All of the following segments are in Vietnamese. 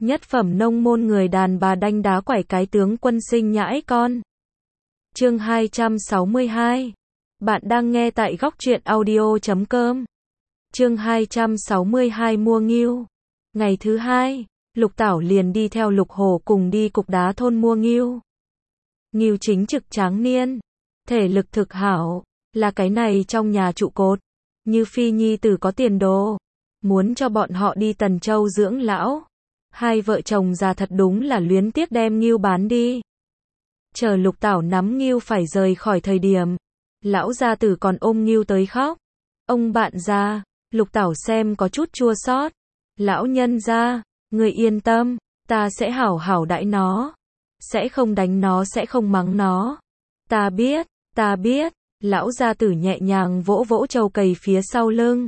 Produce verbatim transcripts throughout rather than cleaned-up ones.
Nhất phẩm nông môn người đàn bà đanh đá quải cái tướng quân sinh nhãi con. Chương hai trăm sáu mươi hai. Bạn đang nghe tại góc truyện audio chấm com. Chương hai trăm sáu mươi hai mua ngưu. Ngày thứ hai, Lục Tảo liền đi theo Lục Hổ cùng đi cục đá thôn mua ngưu. Ngưu chính trực tráng niên, thể lực thực hảo, là cái này trong nhà trụ cột. Như Phi nhi tử có tiền đồ, muốn cho bọn họ đi Tần Châu dưỡng lão. Hai vợ chồng già thật đúng là luyến tiếc đem ngưu bán đi. Chờ Lục Tảo nắm ngưu phải rời khỏi thời điểm, lão gia tử còn ôm ngưu tới khóc. Ông bạn già, Lục Tảo xem có chút chua xót. Lão nhân gia, người yên tâm, ta sẽ hảo hảo đãi nó, sẽ không đánh nó, sẽ không mắng nó. Ta biết, ta biết. Lão gia tử nhẹ nhàng vỗ vỗ trâu cày phía sau lưng.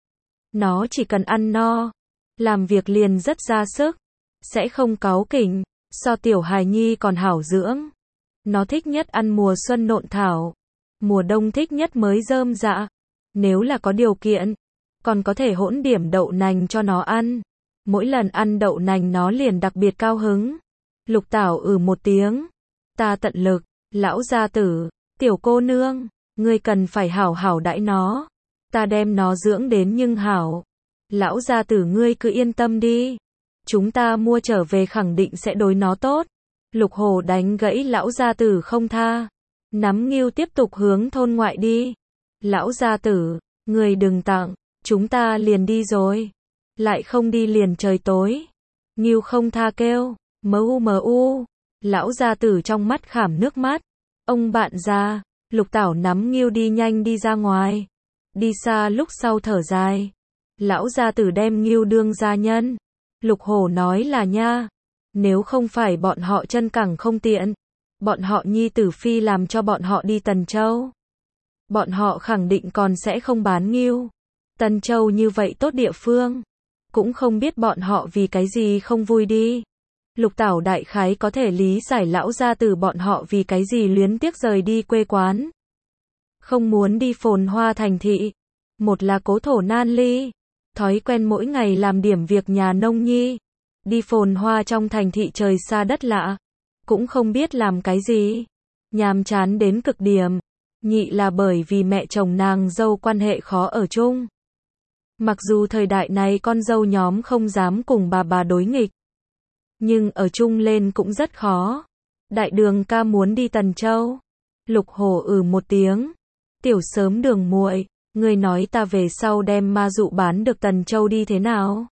Nó chỉ cần ăn no, làm việc liền rất ra sức, sẽ không cáu kỉnh, so tiểu hài nhi còn hảo dưỡng. Nó thích nhất ăn mùa xuân nộn thảo, mùa đông thích nhất mới rơm rạ. Nếu là có điều kiện, còn có thể hỗn điểm đậu nành cho nó ăn. Mỗi lần ăn đậu nành nó liền đặc biệt cao hứng. Lục Tảo ừ một tiếng. Ta tận lực. Lão gia tử, tiểu cô nương, ngươi cần phải hảo hảo đãi nó. Ta đem nó dưỡng đến nhưng hảo. Lão gia tử ngươi cứ yên tâm đi. Chúng ta mua trở về khẳng định sẽ đối nó tốt. Lục Hổ đánh gãy lão gia tử không tha. Nắm ngưu tiếp tục hướng thôn ngoại đi. Lão gia tử, ngươi đừng tặng, chúng ta liền đi rồi. Lại không đi liền trời tối. Ngưu không tha kêu, mơ u mơ u. Lão gia tử trong mắt khảm nước mắt. Ông bạn già, Lục Tảo nắm ngưu đi nhanh đi ra ngoài. Đi xa lúc sau thở dài. Lão gia tử đem ngưu đương gia nhân. Lục Hổ nói là nha. Nếu không phải bọn họ chân cẳng không tiện, bọn họ nhi tử phi làm cho bọn họ đi Tần Châu, bọn họ khẳng định còn sẽ không bán ngưu. Tần Châu như vậy tốt địa phương, cũng không biết bọn họ vì cái gì không vui đi. Lục Tảo đại khái có thể lý giải lão gia tử bọn họ vì cái gì luyến tiếc rời đi quê quán, không muốn đi phồn hoa thành thị. Một là cố thổ nan ly, thói quen mỗi ngày làm điểm việc nhà nông nhi. Đi phồn hoa trong thành thị trời xa đất lạ, cũng không biết làm cái gì, nhàm chán đến cực điểm. Nhị là bởi vì mẹ chồng nàng dâu quan hệ khó ở chung. Mặc dù thời đại này con dâu nhóm không dám cùng bà bà đối nghịch, nhưng ở chung lên cũng rất khó. Đại đường ca muốn đi Tần Châu. Lục Hổ ừ một tiếng. Tiểu sớm đường muội, ngươi nói ta về sau đem ma dụ bán được Tần Châu đi thế nào?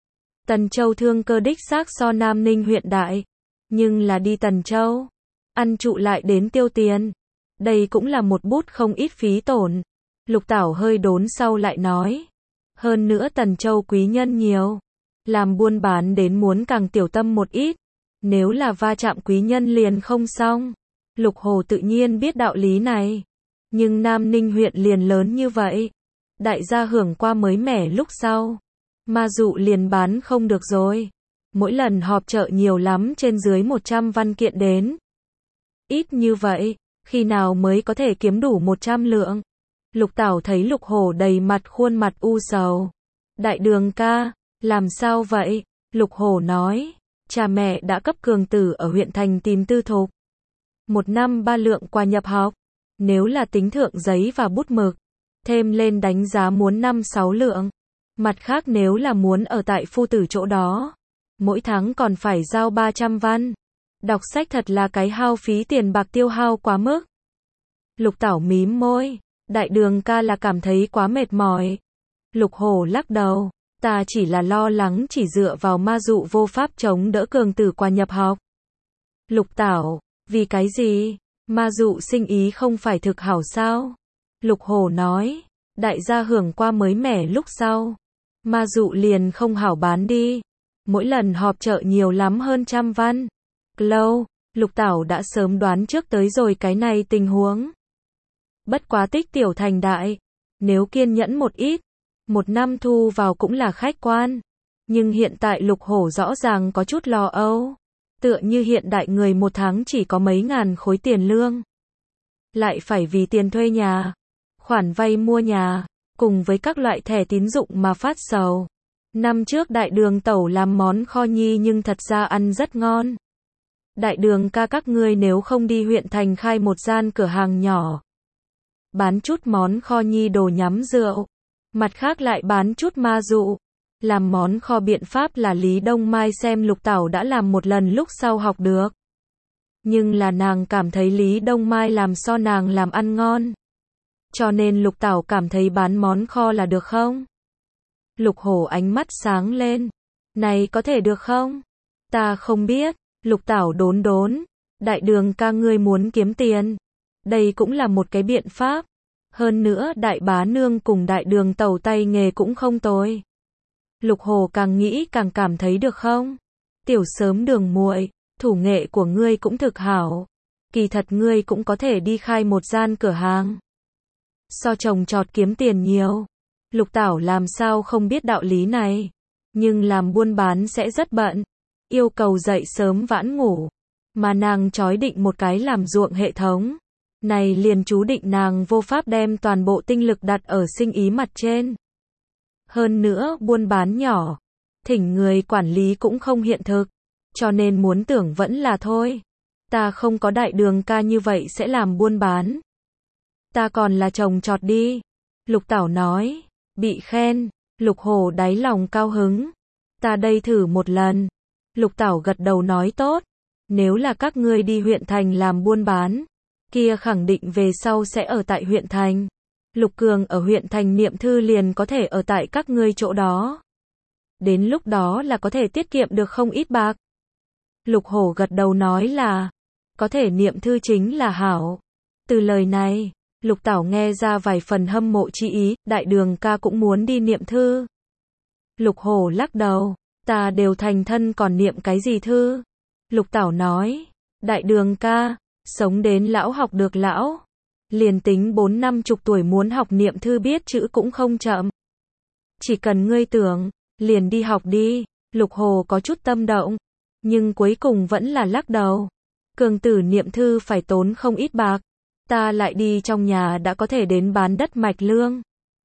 Tần Châu thương cơ đích xác so Nam Ninh huyện đại, nhưng là đi Tần Châu, ăn trụ lại đến tiêu tiền. Đây cũng là một bút không ít phí tổn. Lục Tảo hơi đốn sau lại nói. Hơn nữa Tần Châu quý nhân nhiều, làm buôn bán đến muốn càng tiểu tâm một ít. Nếu là va chạm quý nhân liền không xong. Lục Hổ tự nhiên biết đạo lý này. Nhưng Nam Ninh huyện liền lớn như vậy. Đại gia hưởng qua mới mẻ lúc sau. Ma dụ liền bán không được rồi. Mỗi lần họp chợ nhiều lắm trên dưới một trăm văn kiện đến. Ít như vậy, khi nào mới có thể kiếm đủ một trăm lượng? Lục Tảo thấy Lục Hổ đầy mặt khuôn mặt u sầu. Đại đường ca, làm sao vậy? Lục Hổ nói, cha mẹ đã cấp cường tử ở huyện thành tìm tư thục. Một năm ba lượng quà nhập học. Nếu là tính thượng giấy và bút mực, thêm lên đánh giá muốn năm sáu lượng. Mặt khác nếu là muốn ở tại phu tử chỗ đó, mỗi tháng còn phải giao ba trăm văn. Đọc sách thật là cái hao phí tiền bạc tiêu hao quá mức. Lục Tảo mím môi, đại đường ca là cảm thấy quá mệt mỏi. Lục Hổ lắc đầu, ta chỉ là lo lắng chỉ dựa vào ma dụ vô pháp chống đỡ cường tử qua nhập học. Lục Tảo, vì cái gì? Ma dụ sinh ý không phải thực hảo sao? Lục Hổ nói, đại gia hưởng qua mới mẻ lúc sau, ma dụ liền không hảo bán đi. Mỗi lần họp chợ nhiều lắm hơn trăm văn. Lâu, Lục Tảo đã sớm đoán trước tới rồi cái này tình huống. Bất quá tích tiểu thành đại, nếu kiên nhẫn một ít, một năm thu vào cũng là khách quan. Nhưng hiện tại Lục Hổ rõ ràng có chút lo âu. Tựa như hiện đại người một tháng chỉ có mấy ngàn khối tiền lương. Lại phải vì tiền thuê nhà, khoản vay mua nhà, cùng với các loại thẻ tín dụng mà phát sầu. Năm trước đại đường tẩu làm món kho nhi nhưng thật ra ăn rất ngon. Đại đường ca các ngươi nếu không đi huyện thành khai một gian cửa hàng nhỏ. Bán chút món kho nhi đồ nhắm rượu. Mặt khác lại bán chút ma dụ. Làm món kho biện pháp là Lý Đông Mai xem Lục Tảo đã làm một lần lúc sau học được. Nhưng là nàng cảm thấy Lý Đông Mai làm so nàng làm ăn ngon. Cho nên Lục Tảo cảm thấy bán món kho là được không? Lục Hổ ánh mắt sáng lên. Này có thể được không? Ta không biết. Lục Tảo đốn đốn. Đại đường ca ngươi muốn kiếm tiền. Đây cũng là một cái biện pháp. Hơn nữa đại bá nương cùng đại đường tẩu tay nghề cũng không tồi. Lục Hổ càng nghĩ càng cảm thấy được không? Tiểu sớm đường muội, thủ nghệ của ngươi cũng thực hảo. Kỳ thật ngươi cũng có thể đi khai một gian cửa hàng. So trồng trọt kiếm tiền nhiều. Lục Tảo làm sao không biết đạo lý này. Nhưng làm buôn bán sẽ rất bận. Yêu cầu dậy sớm vãn ngủ. Mà nàng chói định một cái làm ruộng hệ thống. Này liền chú định nàng vô pháp đem toàn bộ tinh lực đặt ở sinh ý mặt trên. Hơn nữa buôn bán nhỏ. Thỉnh người quản lý cũng không hiện thực. Cho nên muốn tưởng vẫn là thôi. Ta không có đại đường ca như vậy sẽ làm buôn bán. Ta còn là trồng trọt đi. Lục Tảo nói. Bị khen. Lục Hổ đáy lòng cao hứng. Ta đây thử một lần. Lục Tảo gật đầu nói tốt. Nếu là các ngươi đi huyện thành làm buôn bán. Kia khẳng định về sau sẽ ở tại huyện thành. Lục Cường ở huyện thành niệm thư liền có thể ở tại các ngươi chỗ đó. Đến lúc đó là có thể tiết kiệm được không ít bạc. Lục Hổ gật đầu nói là. Có thể niệm thư chính là hảo. Từ lời này. Lục Tảo nghe ra vài phần hâm mộ chi ý. Đại đường ca cũng muốn đi niệm thư. Lục Hổ lắc đầu. Ta đều thành thân còn niệm cái gì thư. Lục Tảo nói. Đại đường ca. Sống đến lão học được lão. Liền tính bốn năm chục tuổi muốn học niệm thư biết chữ cũng không chậm. Chỉ cần ngươi tưởng. Liền đi học đi. Lục Hổ có chút tâm động. Nhưng cuối cùng vẫn là lắc đầu. Cường tử niệm thư phải tốn không ít bạc. Ta lại đi trong nhà đã có thể đến bán đất mạch lương.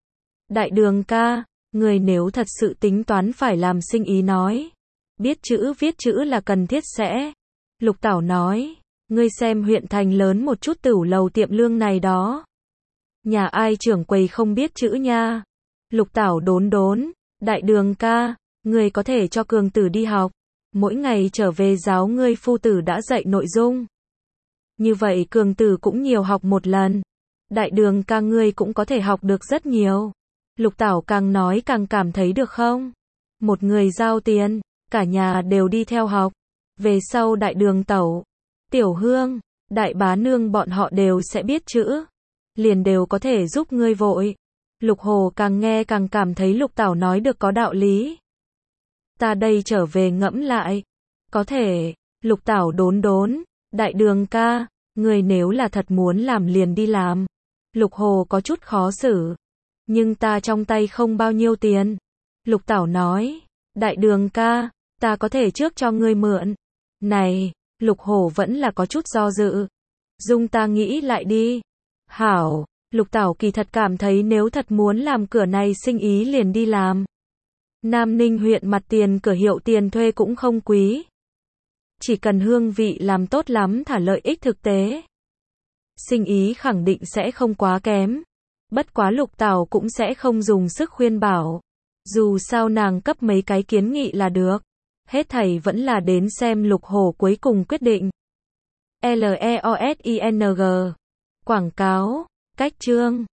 Đại đường ca. Người nếu thật sự tính toán phải làm sinh ý nói. Biết chữ viết chữ là cần thiết sẽ. Lục Tảo nói. Ngươi xem huyện thành lớn một chút tửu lầu tiệm lương này đó. Nhà ai trưởng quầy không biết chữ nha. Lục Tảo đốn đốn. Đại đường ca. Ngươi có thể cho cường tử đi học. Mỗi ngày trở về giáo ngươi phu tử đã dạy nội dung. Như vậy cường tử cũng nhiều học một lần. Đại đường ca ngươi cũng có thể học được rất nhiều. Lục Tảo càng nói càng cảm thấy được không? Một người giao tiền, cả nhà đều đi theo học. Về sau đại đường tẩu, tiểu hương, đại bá nương bọn họ đều sẽ biết chữ. Liền đều có thể giúp ngươi vội. Lục Hồ càng nghe càng cảm thấy Lục Tảo nói được có đạo lý. Ta đây trở về ngẫm lại. Có thể, Lục Tảo đốn đốn, đại đường ca, người nếu là thật muốn làm liền đi làm. Lục Hồ có chút khó xử. Nhưng ta trong tay không bao nhiêu tiền. Lục Tảo nói, đại đường ca, ta có thể trước cho ngươi mượn. Này, Lục Hổ vẫn là có chút do dự. Dung ta nghĩ lại đi. Hảo, Lục Tảo kỳ thật cảm thấy nếu thật muốn làm cửa này sinh ý liền đi làm. Nam Ninh huyện mặt tiền cửa hiệu tiền thuê cũng không quý. Chỉ cần hương vị làm tốt lắm thả lợi ích thực tế. Sinh ý khẳng định sẽ không quá kém. Bất quá Lục Tảo cũng sẽ không dùng sức khuyên bảo. Dù sao nàng cấp mấy cái kiến nghị là được. Hết thảy vẫn là đến xem Lục Hổ cuối cùng quyết định. L E O S I N G. Quảng cáo, cách chương.